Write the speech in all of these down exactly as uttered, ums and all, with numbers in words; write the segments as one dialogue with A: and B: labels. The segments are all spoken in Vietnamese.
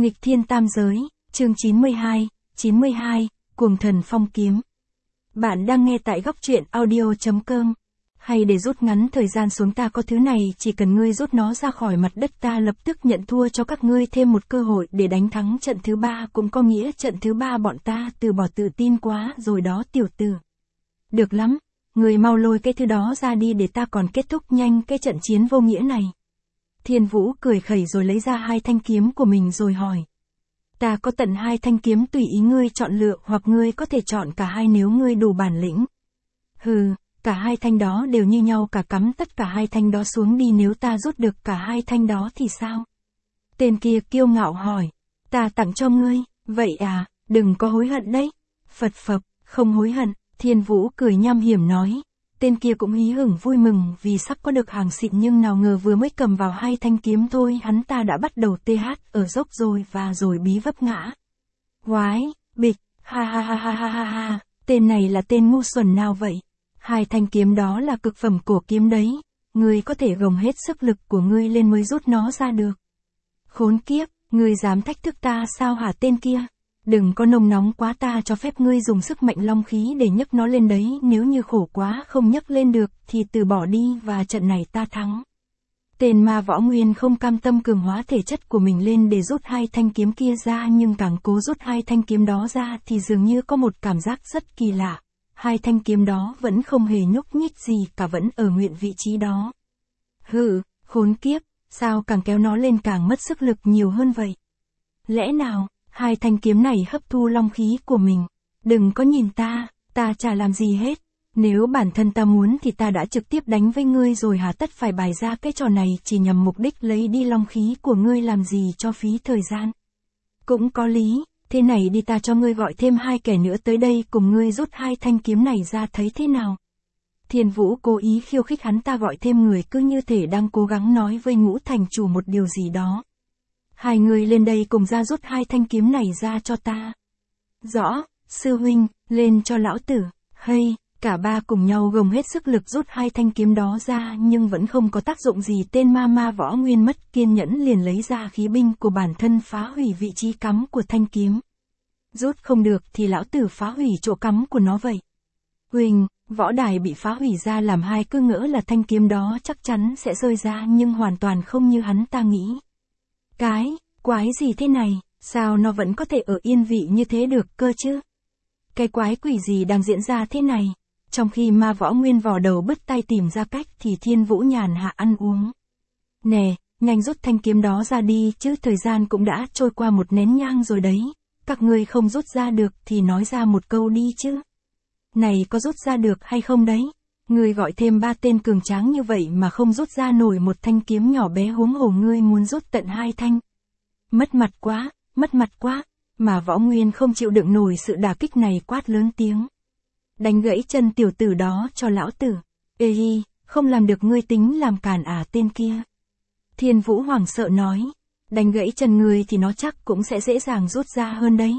A: Nghịch thiên tam giới, chương chín mươi hai, chín mươi hai, Cuồng thần phong kiếm. Bạn đang nghe tại góc truyện audio chấm com. Hay để rút ngắn thời gian xuống, ta có thứ này, chỉ cần ngươi rút nó ra khỏi mặt đất, ta lập tức nhận thua cho các ngươi thêm một cơ hội để đánh thắng trận thứ ba, cũng có nghĩa trận thứ ba bọn ta từ bỏ. Tự tin quá rồi đó tiểu tử. Được lắm, ngươi mau lôi cái thứ đó ra đi để ta còn kết thúc nhanh cái trận chiến vô nghĩa này. Thiên Vũ cười khẩy rồi lấy ra hai thanh kiếm của mình rồi hỏi. Ta có tận hai thanh kiếm, tùy ý ngươi chọn lựa, hoặc ngươi có thể chọn cả hai nếu ngươi đủ bản lĩnh. Hừ, cả hai thanh đó đều như nhau cả, cắm tất cả hai thanh đó xuống đi, nếu ta rút được cả hai thanh đó thì sao? Tên kia kiêu ngạo hỏi. Ta tặng cho ngươi, vậy à, đừng có hối hận đấy. Phật phật, không hối hận, Thiên Vũ cười nham hiểm nói. Tên kia cũng hí hửng vui mừng vì sắp có được hàng xịn, nhưng nào ngờ vừa mới cầm vào hai thanh kiếm thôi, hắn ta đã bắt đầu tê hát ở dốc rồi và rồi bí vấp ngã. Quái, bịch, ha ha ha ha ha ha ha, tên này là tên ngu xuẩn nào vậy? Hai thanh kiếm đó là cực phẩm cổ kiếm đấy, ngươi có thể gồng hết sức lực của ngươi lên mới rút nó ra được. Khốn kiếp, ngươi dám thách thức ta sao hả tên kia? Đừng có nồng nóng quá, ta cho phép ngươi dùng sức mạnh long khí để nhấc nó lên đấy, nếu như khổ quá không nhấc lên được thì từ bỏ đi và trận này ta thắng. Tên ma võ nguyên không cam tâm cường hóa thể chất của mình lên để rút hai thanh kiếm kia ra, nhưng càng cố rút hai thanh kiếm đó ra thì dường như có một cảm giác rất kỳ lạ. Hai thanh kiếm đó vẫn không hề nhúc nhích gì cả, vẫn ở nguyên vị trí đó. Hừ, khốn kiếp, sao càng kéo nó lên càng mất sức lực nhiều hơn vậy? Lẽ nào hai thanh kiếm này hấp thu long khí của mình? Đừng có nhìn ta, ta chả làm gì hết. Nếu bản thân ta muốn thì ta đã trực tiếp đánh với ngươi rồi, hà tất phải bày ra cái trò này chỉ nhằm mục đích lấy đi long khí của ngươi làm gì cho phí thời gian. Cũng có lý, thế này đi, ta cho ngươi gọi thêm hai kẻ nữa tới đây cùng ngươi rút hai thanh kiếm này ra, thấy thế nào? Thiên Vũ cố ý khiêu khích hắn ta, gọi thêm người cứ như thể đang cố gắng nói với Ngũ thành chủ một điều gì đó. Hai người lên đây cùng ra rút hai thanh kiếm này ra cho ta. Rõ, sư huynh, lên cho lão tử. Hay, cả ba cùng nhau gồng hết sức lực rút hai thanh kiếm đó ra, nhưng vẫn không có tác dụng gì. Tên ma ma võ nguyên mất kiên nhẫn liền lấy ra khí binh của bản thân phá hủy vị trí cắm của thanh kiếm. Rút không được thì lão tử phá hủy chỗ cắm của nó vậy. Huỳnh, võ đài bị phá hủy ra làm hai, cứ ngỡ là thanh kiếm đó chắc chắn sẽ rơi ra, nhưng hoàn toàn không như hắn ta nghĩ. Cái, quái gì thế này, sao nó vẫn có thể ở yên vị như thế được cơ chứ? Cái quái quỷ gì đang diễn ra thế này? Trong khi ma võ nguyên vò đầu bứt tay tìm ra cách thì Thiên Vũ nhàn hạ ăn uống. Nè, nhanh rút thanh kiếm đó ra đi chứ, thời gian cũng đã trôi qua một nén nhang rồi đấy. Các ngươi không rút ra được thì nói ra một câu đi chứ. Này, có rút ra được hay không đấy? Ngươi gọi thêm ba tên cường tráng như vậy mà không rút ra nổi một thanh kiếm nhỏ bé, huống hồ ngươi muốn rút tận hai thanh. Mất mặt quá, mất mặt quá, mà võ nguyên không chịu đựng nổi sự đả kích này, quát lớn tiếng. Đánh gãy chân tiểu tử đó cho lão tử. Ê hi, không làm được ngươi tính làm càn à tên kia? Thiên Vũ hoảng sợ nói. Đánh gãy chân ngươi thì nó chắc cũng sẽ dễ dàng rút ra hơn đấy.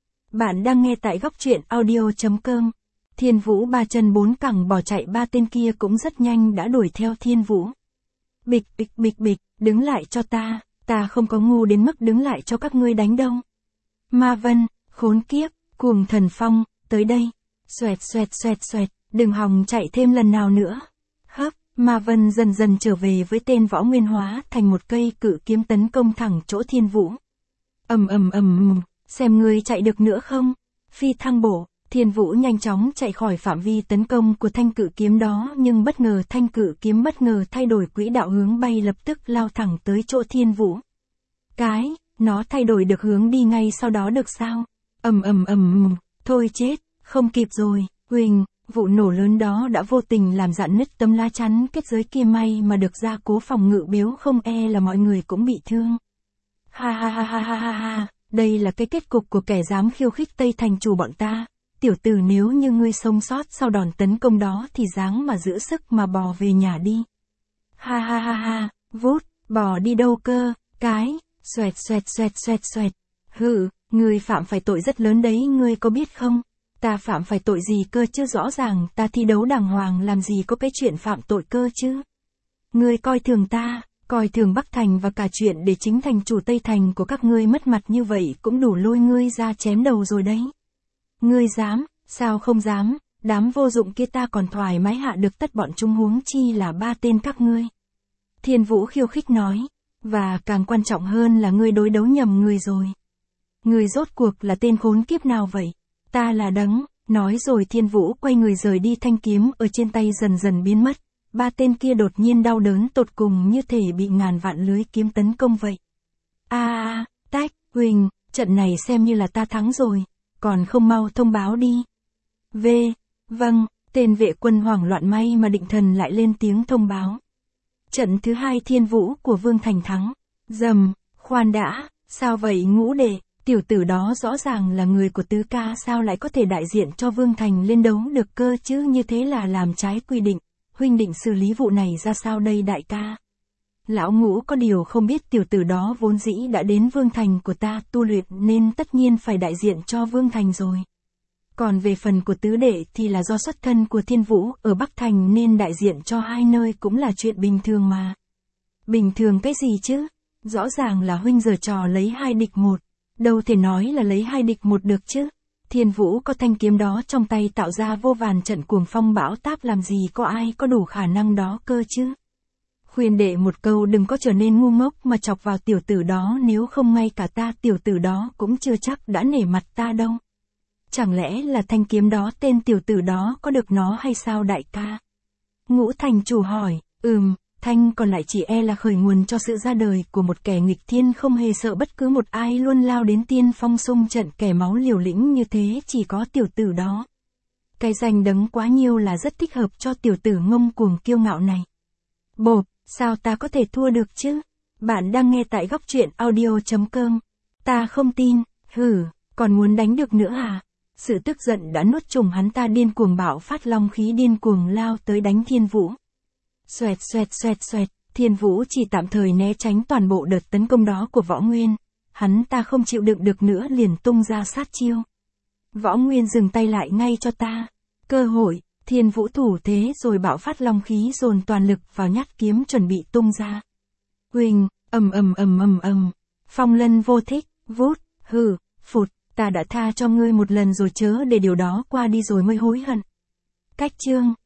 A: Bạn đang nghe tại góc truyện audio chấm com. Thiên Vũ ba chân bốn cẳng bỏ chạy, ba tên kia cũng rất nhanh đã đuổi theo Thiên Vũ. Bịch bịch bịch bịch, đứng lại cho ta, ta không có ngu đến mức đứng lại cho các ngươi đánh đâu. Ma Vân, khốn kiếp, Cuồng thần phong, tới đây. Xoẹt xoẹt xoẹt xoẹt, đừng hòng chạy thêm lần nào nữa. Hấp, Ma Vân dần dần trở về với tên võ nguyên hóa thành một cây cự kiếm tấn công thẳng chỗ Thiên Vũ. Ầm ầm ầm, xem ngươi chạy được nữa không? Phi thăng bổ. Thiên Vũ nhanh chóng chạy khỏi phạm vi tấn công của thanh cự kiếm đó, nhưng bất ngờ thanh cự kiếm bất ngờ thay đổi quỹ đạo hướng bay, lập tức lao thẳng tới chỗ Thiên Vũ. Cái, nó thay đổi được hướng đi ngay sau đó được sao? Ầm ầm ầm, thôi chết, không kịp rồi. Huỳnh, vụ nổ lớn đó đã vô tình làm rạn nứt tấm lá chắn kết giới kia, may mà được gia cố phòng ngự, biếu không e là mọi người cũng bị thương. Ha ha ha ha ha ha ha, đây là cái kết cục của kẻ dám khiêu khích Tây thành chủ bọn ta. Tiểu tử, nếu như ngươi sống sót sau đòn tấn công đó thì dáng mà giữ sức mà bò về nhà đi. Ha ha ha ha, vút, bò đi đâu cơ? Cái, xoẹt xoẹt xoẹt xoẹt xoẹt. Hừ, ngươi phạm phải tội rất lớn đấy, ngươi có biết không? Ta phạm phải tội gì cơ chứ? Rõ ràng ta thi đấu đàng hoàng, làm gì có cái chuyện phạm tội cơ chứ? Ngươi coi thường ta, Coi thường Bắc Thành và cả chuyện để chính thành chủ Tây Thành của các ngươi mất mặt như vậy cũng đủ lôi ngươi ra chém đầu rồi đấy. Ngươi dám, sao không dám, đám vô dụng kia ta còn thoải mái hạ được tất bọn chúng huống chi là ba tên các ngươi. Thiên Vũ khiêu khích nói, và càng quan trọng hơn là ngươi đối đấu nhầm người rồi. Ngươi rốt cuộc là tên khốn kiếp nào vậy? Ta là Đấng, nói rồi Thiên Vũ quay người rời đi, thanh kiếm ở trên tay dần dần biến mất. Ba tên kia đột nhiên đau đớn tột cùng như thể bị ngàn vạn lưới kiếm tấn công vậy. A a, tách, Huỳnh, trận này xem như là ta thắng rồi, còn không mau thông báo đi. V, vâng, tên vệ quân hoảng loạn, may mà định thần lại lên tiếng thông báo. Trận thứ hai Thiên Vũ của Vương Thành thắng. Dầm, khoan đã, sao vậy Ngũ đệ, tiểu tử đó rõ ràng là người của Tứ ca, sao lại có thể đại diện cho Vương Thành lên đấu được cơ chứ, như thế là làm trái quy định. Huynh định xử lý vụ này ra sao đây đại ca? Lão Ngũ có điều không biết tiểu tử đó vốn dĩ đã đến Vương Thành của ta tu luyện nên tất nhiên phải đại diện cho Vương Thành rồi. Còn về phần của tứ đệ thì là do xuất thân của Thiên Vũ ở Bắc Thành nên đại diện cho hai nơi cũng là chuyện bình thường mà. Bình thường cái gì chứ? Rõ ràng là huynh giở trò lấy hai địch một. Đâu thể nói là lấy hai địch một được chứ. Thiên Vũ có thanh kiếm đó trong tay tạo ra vô vàn trận cuồng phong bão táp, làm gì có ai có đủ khả năng đó cơ chứ. Khuyên đệ một câu đừng có trở nên ngu ngốc mà chọc vào tiểu tử đó, nếu không ngay cả ta tiểu tử đó cũng chưa chắc đã nể mặt ta đâu. Chẳng lẽ là thanh kiếm đó tên tiểu tử đó có được nó hay sao đại ca? Ngũ thành chủ hỏi, ừm, thanh còn lại chỉ e là khởi nguồn cho sự ra đời của một kẻ nghịch thiên không hề sợ bất cứ một ai, luôn lao đến tiên phong xung trận, kẻ máu liều lĩnh như thế chỉ có tiểu tử đó. Cái danh Đấng quá nhiều là rất thích hợp cho tiểu tử ngông cuồng kiêu ngạo này. Bộp, sao ta có thể thua được chứ? Bạn đang nghe tại góc truyện audio chấm com. Ta không tin, hử, còn muốn đánh được nữa à? Sự tức giận đã nuốt chửng hắn, ta điên cuồng bạo phát long khí, điên cuồng lao tới đánh Thiên Vũ. Xoẹt xoẹt xoẹt xoẹt, Thiên Vũ chỉ tạm thời né tránh toàn bộ đợt tấn công đó của Võ Nguyên. Hắn ta không chịu đựng được nữa liền tung ra sát chiêu. Võ Nguyên dừng tay lại, ngay cho ta. Cơ hội, Thiên Vũ thủ thế rồi bạo phát long khí, dồn toàn lực vào nhát kiếm chuẩn bị tung ra. Huỳnh, ầm ầm ầm ầm ầm, phong lân vô thích, vút, hừ, phụt, ta đã tha cho ngươi một lần rồi, chớ để điều đó qua đi rồi mới hối hận. Cách chương